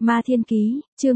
Ma Thiên Ký, chương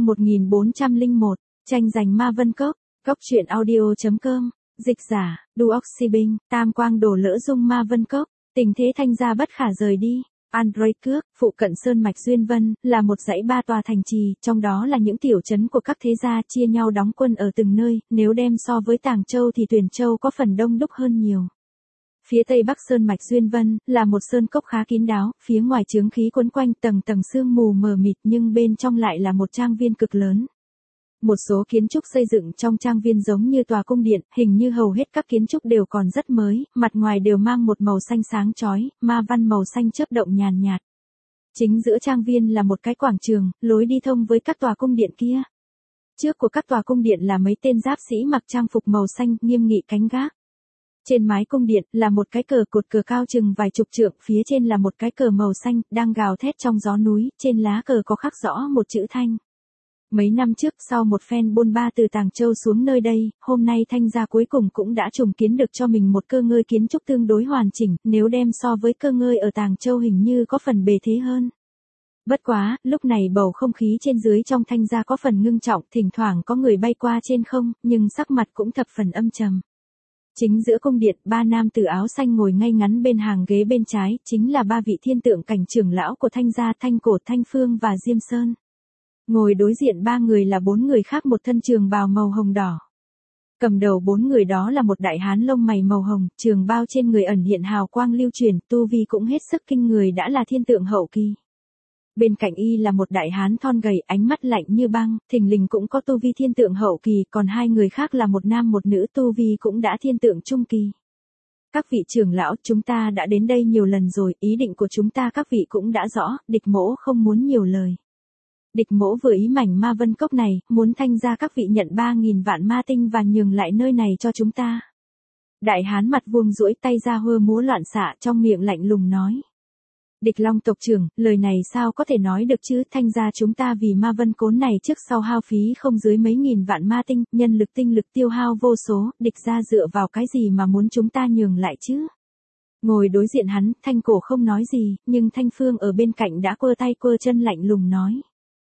1401, tranh giành Ma Vân Cốc, Cốc truyện audio.com, dịch giả, Duoxibinh, tam quang đổ lỡ dung Ma Vân Cốc, tình thế Thanh gia bất khả rời đi. Android Cước, phụ cận Sơn Mạch Duyên Vân, là một dãy 3 tòa thành trì, trong đó là những tiểu trấn của các thế gia chia nhau đóng quân ở từng nơi, nếu đem so với Tàng Châu thì Tuyền Châu có phần đông đúc hơn nhiều. Phía tây bắc Sơn Mạch Duyên Vân, là một sơn cốc khá kín đáo, phía ngoài chướng khí quấn quanh tầng tầng sương mù mờ mịt nhưng bên trong lại là một trang viên cực lớn. Một số kiến trúc xây dựng trong trang viên giống như tòa cung điện, hình như hầu hết các kiến trúc đều còn rất mới, mặt ngoài đều mang một màu xanh sáng chói, ma văn màu xanh chớp động nhàn nhạt. Chính giữa trang viên là một cái quảng trường, lối đi thông với các tòa cung điện kia. Trước của các tòa cung điện là mấy tên giáp sĩ mặc trang phục màu xanh, nghiêm nghị canh gác. Trên mái cung điện là một cái cờ cột cờ cao chừng vài chục trượng, phía trên là một cái cờ màu xanh, đang gào thét trong gió núi, trên lá cờ có khắc rõ một chữ Thanh. Mấy năm trước, sau một phen bôn ba từ Tàng Châu xuống nơi đây, hôm nay Thanh gia cuối cùng cũng đã trùng kiến được cho mình một cơ ngơi kiến trúc tương đối hoàn chỉnh, nếu đem so với cơ ngơi ở Tàng Châu hình như có phần bề thế hơn. Bất quá, lúc này bầu không khí trên dưới trong Thanh gia có phần ngưng trọng, thỉnh thoảng có người bay qua trên không, nhưng sắc mặt cũng thập phần âm trầm. Chính giữa cung điện, 3 nam tử áo xanh ngồi ngay ngắn bên hàng ghế bên trái, chính là 3 vị thiên tượng cảnh trưởng lão của Thanh gia, Thanh Cổ, Thanh Phương và Diêm Sơn. Ngồi đối diện 3 người là 4 người khác một thân trường bào màu hồng đỏ. Cầm đầu 4 người đó là một đại hán lông mày màu hồng, trường bào trên người ẩn hiện hào quang lưu chuyển, tu vi cũng hết sức kinh người đã là thiên tượng hậu kỳ. Bên cạnh y là một đại hán thon gầy, ánh mắt lạnh như băng, thình lình cũng có tu vi thiên tượng hậu kỳ, còn 2 người khác là một nam một nữ tu vi cũng đã thiên tượng trung kỳ. Các vị trưởng lão, chúng ta đã đến đây nhiều lần rồi, ý định của chúng ta các vị cũng đã rõ, địch mỗ không muốn nhiều lời. Địch mỗ vừa ý mảnh Ma Vân Cốc này, muốn Thanh gia các vị nhận 3.000 vạn ma tinh và nhường lại nơi này cho chúng ta. Đại hán mặt vuông duỗi tay ra hơ múa loạn xạ, trong miệng lạnh lùng nói. Địch Long tộc trưởng, lời này sao có thể nói được chứ, Thanh gia chúng ta vì Ma Vân Cốn này trước sau hao phí không dưới mấy nghìn vạn ma tinh, nhân lực tinh lực tiêu hao vô số, địch gia dựa vào cái gì mà muốn chúng ta nhường lại chứ? Ngồi đối diện hắn, Thanh Cổ không nói gì, nhưng Thanh Phương ở bên cạnh đã quơ tay quơ chân lạnh lùng nói.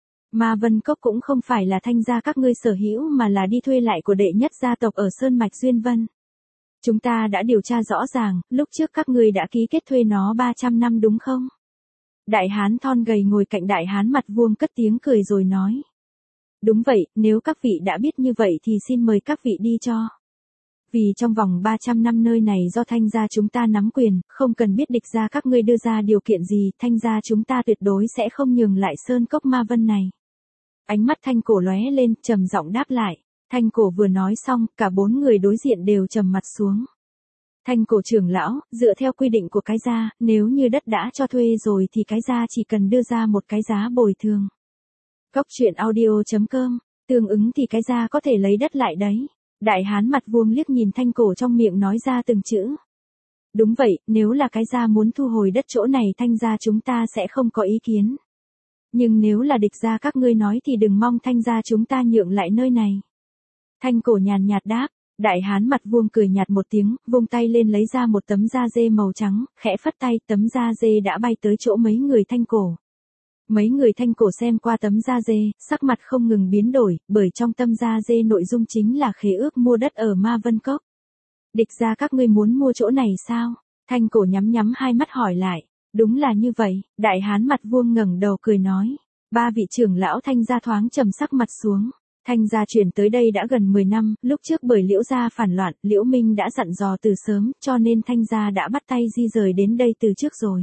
Ma Vân Cốc cũng không phải là Thanh gia các ngươi sở hữu mà là đi thuê lại của đệ nhất gia tộc ở Sơn Mạch Duyên Vân. Chúng ta đã điều tra rõ ràng, lúc trước các ngươi đã ký kết thuê nó 300 năm đúng không? Đại hán thon gầy ngồi cạnh đại hán mặt vuông cất tiếng cười rồi nói. Đúng vậy, nếu các vị đã biết như vậy thì xin mời các vị đi cho. Vì trong vòng 300 năm nơi này do Thanh gia chúng ta nắm quyền, không cần biết địch gia các ngươi đưa ra điều kiện gì, Thanh gia chúng ta tuyệt đối sẽ không nhường lại sơn cốc Ma Vân này. Ánh mắt Thanh Cổ lóe lên, trầm giọng đáp lại. Thanh Cổ vừa nói xong, cả 4 người đối diện đều trầm mặt xuống. Thanh Cổ trưởng lão, dựa theo quy định của cái gia, nếu như đất đã cho thuê rồi thì cái gia chỉ cần đưa ra một cái giá bồi thường. Cốc truyện audio.com, tương ứng thì cái gia có thể lấy đất lại đấy. Đại hán mặt vuông liếc nhìn Thanh Cổ trong miệng nói ra từng chữ. Đúng vậy, nếu là cái gia muốn thu hồi đất chỗ này Thanh gia chúng ta sẽ không có ý kiến. Nhưng nếu là địch gia các ngươi nói thì đừng mong Thanh gia chúng ta nhượng lại nơi này. Thanh Cổ nhàn nhạt đáp, đại hán mặt vuông cười nhạt một tiếng, vung tay lên lấy ra một tấm da dê màu trắng, khẽ phất tay, tấm da dê đã bay tới chỗ mấy người Thanh Cổ. Mấy người Thanh Cổ xem qua tấm da dê, sắc mặt không ngừng biến đổi, bởi trong tấm da dê nội dung chính là khế ước mua đất ở Ma Vân Cốc. Địch gia các ngươi muốn mua chỗ này sao? Thanh Cổ nhắm hai mắt hỏi lại. Đúng là như vậy, đại hán mặt vuông ngẩng đầu cười nói. 3 vị trưởng lão Thanh gia thoáng trầm sắc mặt xuống. Thanh gia chuyển tới đây đã gần 10 năm, lúc trước bởi Liễu gia phản loạn, Liễu Minh đã dặn dò từ sớm, cho nên Thanh gia đã bắt tay di rời đến đây từ trước rồi.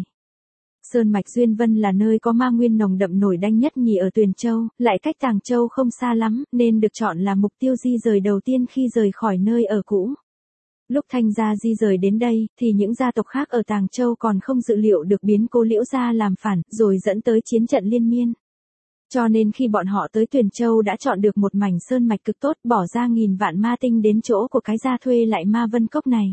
Sơn Mạch Duyên Vân là nơi có ma nguyên nồng đậm nổi đanh nhất nhì ở Tuyền Châu, lại cách Tàng Châu không xa lắm, nên được chọn là mục tiêu di rời đầu tiên khi rời khỏi nơi ở cũ. Lúc Thanh gia di rời đến đây, thì những gia tộc khác ở Tàng Châu còn không dự liệu được biến cố Liễu gia làm phản, rồi dẫn tới chiến trận liên miên. Cho nên khi bọn họ tới Tuyền Châu đã chọn được một mảnh sơn mạch cực tốt, bỏ ra 1000 vạn ma tinh đến chỗ của cái gia thuê lại Ma Vân Cốc này.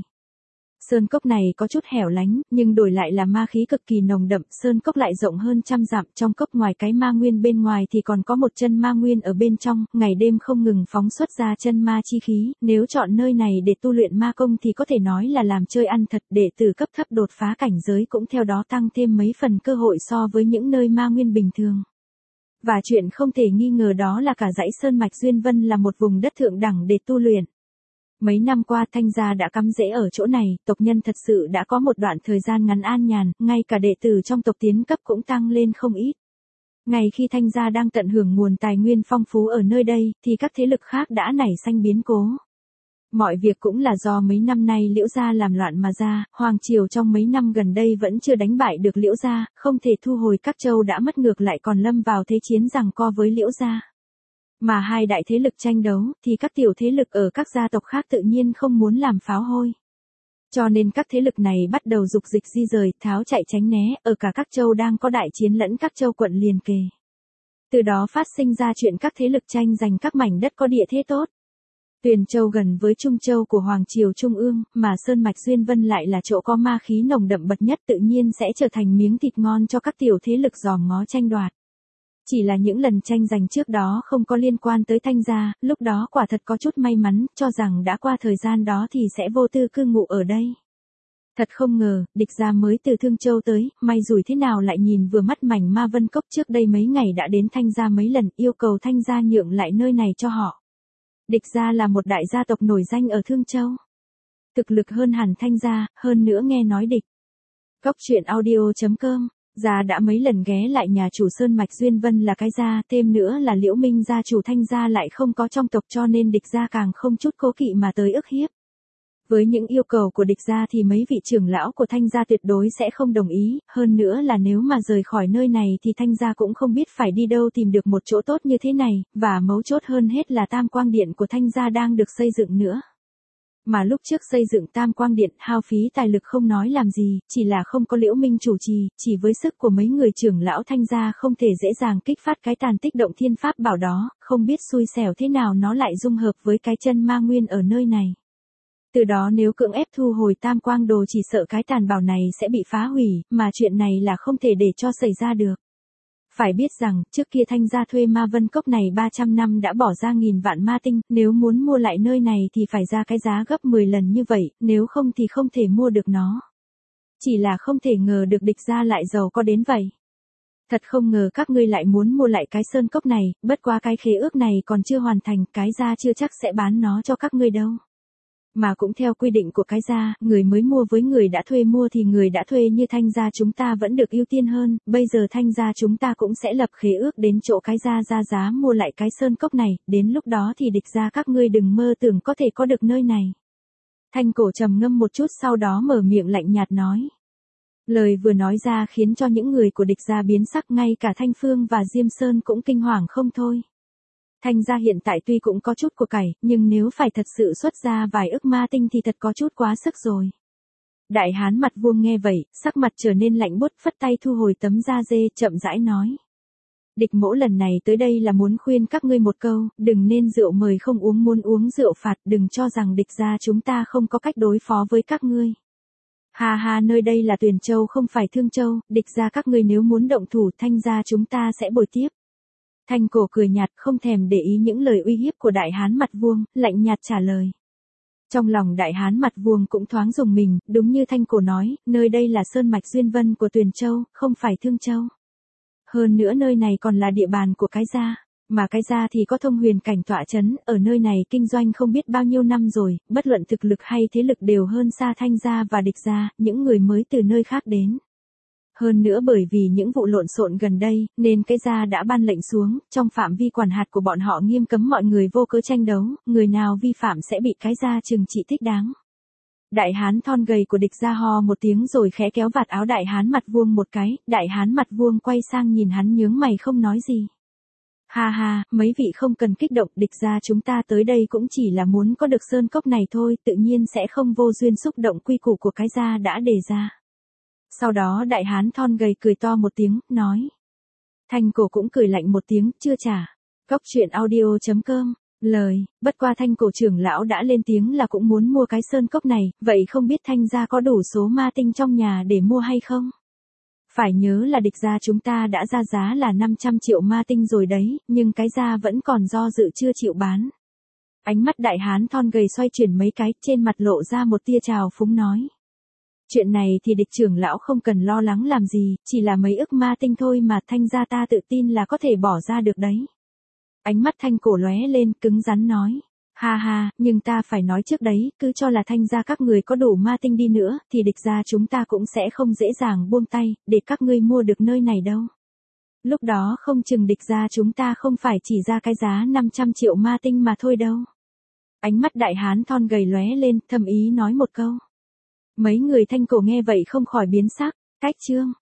Sơn cốc này có chút hẻo lánh, nhưng đổi lại là ma khí cực kỳ nồng đậm, sơn cốc lại rộng hơn trăm dặm, trong cốc ngoài cái ma nguyên bên ngoài thì còn có một chân ma nguyên ở bên trong, ngày đêm không ngừng phóng xuất ra chân ma chi khí, nếu chọn nơi này để tu luyện ma công thì có thể nói là làm chơi ăn thật, đệ tử cấp thấp đột phá cảnh giới cũng theo đó tăng thêm mấy phần cơ hội so với những nơi ma nguyên bình thường. Và chuyện không thể nghi ngờ đó là cả dãy Sơn Mạch Duyên Vân là một vùng đất thượng đẳng để tu luyện. Mấy năm qua Thanh gia đã cắm rễ ở chỗ này, tộc nhân thật sự đã có một đoạn thời gian ngắn an nhàn, ngay cả đệ tử trong tộc tiến cấp cũng tăng lên không ít. Ngay khi Thanh gia đang tận hưởng nguồn tài nguyên phong phú ở nơi đây, thì các thế lực khác đã nảy sinh biến cố. Mọi việc cũng là do mấy năm nay Liễu gia làm loạn mà ra, Hoàng triều trong mấy năm gần đây vẫn chưa đánh bại được Liễu gia, không thể thu hồi các châu đã mất ngược lại còn lâm vào thế chiến giằng co với Liễu gia. Mà hai đại thế lực tranh đấu, thì các tiểu thế lực ở các gia tộc khác tự nhiên không muốn làm pháo hôi. Cho nên các thế lực này bắt đầu dục dịch di rời, tháo chạy tránh né, ở cả các châu đang có đại chiến lẫn các châu quận liền kề. Từ đó phát sinh ra chuyện các thế lực tranh giành các mảnh đất có địa thế tốt. Tuyền Châu gần với Trung Châu của Hoàng triều Trung ương, mà Sơn Mạch Duyên Vân lại là chỗ có ma khí nồng đậm bậc nhất, tự nhiên sẽ trở thành miếng thịt ngon cho các tiểu thế lực dòm ngó tranh đoạt. Chỉ là những lần tranh giành trước đó không có liên quan tới Thanh gia, lúc đó quả thật có chút may mắn, cho rằng đã qua thời gian đó thì sẽ vô tư cư ngụ ở đây. Thật không ngờ, địch gia mới từ Thương Châu tới, may rủi thế nào lại nhìn vừa mắt mảnh Ma Vân Cốc trước đây mấy ngày đã đến Thanh gia mấy lần, yêu cầu Thanh gia nhượng lại nơi này cho họ. Địch gia là một đại gia tộc nổi danh ở Thương Châu. Thực lực hơn hẳn Thanh gia, hơn nữa nghe nói địch. Cốc truyện audio.com, gia đã mấy lần ghé lại nhà chủ Sơn Mạch Duyên Vân là cái gia, thêm nữa là Liễu Minh gia chủ Thanh gia lại không có trong tộc, cho nên địch gia càng không chút cố kỵ mà tới ức hiếp. Với những yêu cầu của địch gia thì mấy vị trưởng lão của Thanh gia tuyệt đối sẽ không đồng ý, hơn nữa là nếu mà rời khỏi nơi này thì Thanh gia cũng không biết phải đi đâu tìm được một chỗ tốt như thế này, và mấu chốt hơn hết là Tam Quang Điện của Thanh gia đang được xây dựng nữa. Mà lúc trước xây dựng Tam Quang Điện hao phí tài lực không nói làm gì, chỉ là không có Liễu Minh chủ trì, chỉ với sức của mấy người trưởng lão Thanh gia không thể dễ dàng kích phát cái tàn tích động thiên pháp bảo đó, không biết xui xẻo thế nào nó lại dung hợp với cái chân ma nguyên ở nơi này. Từ đó nếu cưỡng ép thu hồi Tam Quang Đồ chỉ sợ cái tàn bảo này sẽ bị phá hủy, mà chuyện này là không thể để cho xảy ra được. Phải biết rằng, trước kia Thanh gia thuê Ma Vân Cốc này 300 năm đã bỏ ra nghìn vạn ma tinh, nếu muốn mua lại nơi này thì phải ra cái giá gấp 10 lần như vậy, nếu không thì không thể mua được nó. Chỉ là không thể ngờ được địch gia lại giàu có đến vậy. Thật không ngờ các ngươi lại muốn mua lại cái sơn cốc này, bất quá cái khế ước này còn chưa hoàn thành, cái gia chưa chắc sẽ bán nó cho các ngươi đâu. Mà cũng theo quy định của cái gia, người mới mua với người đã thuê mua thì người đã thuê như Thanh gia chúng ta vẫn được ưu tiên hơn, bây giờ Thanh gia chúng ta cũng sẽ lập khế ước đến chỗ cái gia ra giá mua lại cái sơn cốc này, đến lúc đó thì địch gia các ngươi đừng mơ tưởng có thể có được nơi này. Thanh Cổ trầm ngâm một chút sau đó mở miệng lạnh nhạt nói. Lời vừa nói ra khiến cho những người của địch gia biến sắc, ngay cả Thanh Phương và Diêm Sơn cũng kinh hoàng không thôi. Thanh gia hiện tại tuy cũng có chút của cải, nhưng nếu phải thật sự xuất ra vài ức ma tinh thì thật có chút quá sức rồi. Đại hán mặt vuông nghe vậy, sắc mặt trở nên lạnh buốt, phất tay thu hồi tấm da dê, chậm rãi nói. Địch mỗ lần này tới đây là muốn khuyên các ngươi một câu, đừng nên rượu mời không uống, muốn uống rượu phạt, đừng cho rằng địch gia chúng ta không có cách đối phó với các ngươi. Ha ha, nơi đây là Tuyền Châu không phải Thương Châu, địch gia các ngươi nếu muốn động thủ, Thanh gia chúng ta sẽ bồi tiếp. Thanh Cổ cười nhạt, không thèm để ý những lời uy hiếp của đại hán mặt vuông, lạnh nhạt trả lời. Trong lòng đại hán mặt vuông cũng thoáng rùng mình, đúng như Thanh Cổ nói, nơi đây là Sơn Mạch Duyên Vân của Tuyền Châu, không phải Thương Châu. Hơn nữa nơi này còn là địa bàn của cái gia, mà cái gia thì có thông huyền cảnh tọa chấn, ở nơi này kinh doanh không biết bao nhiêu năm rồi, bất luận thực lực hay thế lực đều hơn xa Thanh gia và địch gia, những người mới từ nơi khác đến. Hơn nữa bởi vì những vụ lộn xộn gần đây, nên cái gia đã ban lệnh xuống, trong phạm vi quản hạt của bọn họ nghiêm cấm mọi người vô cớ tranh đấu, người nào vi phạm sẽ bị cái gia trừng trị thích đáng. Đại hán thon gầy của địch gia ho một tiếng rồi khẽ kéo vạt áo đại hán mặt vuông một cái, đại hán mặt vuông quay sang nhìn hắn nhướng mày không nói gì. Ha ha, mấy vị không cần kích động, địch gia chúng ta tới đây cũng chỉ là muốn có được sơn cốc này thôi, tự nhiên sẽ không vô duyên xúc động quy củ của cái gia đã đề ra. Sau đó đại hán thon gầy cười to một tiếng, nói. Thanh Cổ cũng cười lạnh một tiếng, chưa trả. Cốc truyện audio.com, lời, bất qua Thanh Cổ trưởng lão đã lên tiếng là cũng muốn mua cái sơn cốc này, vậy không biết Thanh gia có đủ số ma tinh trong nhà để mua hay không? Phải nhớ là địch gia chúng ta đã ra giá là 500 triệu ma tinh rồi đấy, nhưng cái gia vẫn còn do dự chưa chịu bán. Ánh mắt đại hán thon gầy xoay chuyển mấy cái, trên mặt lộ ra một tia trào phúng nói. Chuyện này thì địch trưởng lão không cần lo lắng làm gì, chỉ là mấy ức ma tinh thôi mà Thanh gia ta tự tin là có thể bỏ ra được đấy. Ánh mắt Thanh Cổ lóe lên, cứng rắn nói. Ha ha, nhưng ta phải nói trước đấy, cứ cho là Thanh gia các người có đủ ma tinh đi nữa, thì địch gia chúng ta cũng sẽ không dễ dàng buông tay, để các ngươi mua được nơi này đâu. Lúc đó không chừng địch gia chúng ta không phải chỉ ra cái giá 500 triệu ma tinh mà thôi đâu. Ánh mắt đại hán thon gầy lóe lên, thầm ý nói một câu. Mấy người Thanh Cổ nghe vậy không khỏi biến sắc. Cách chương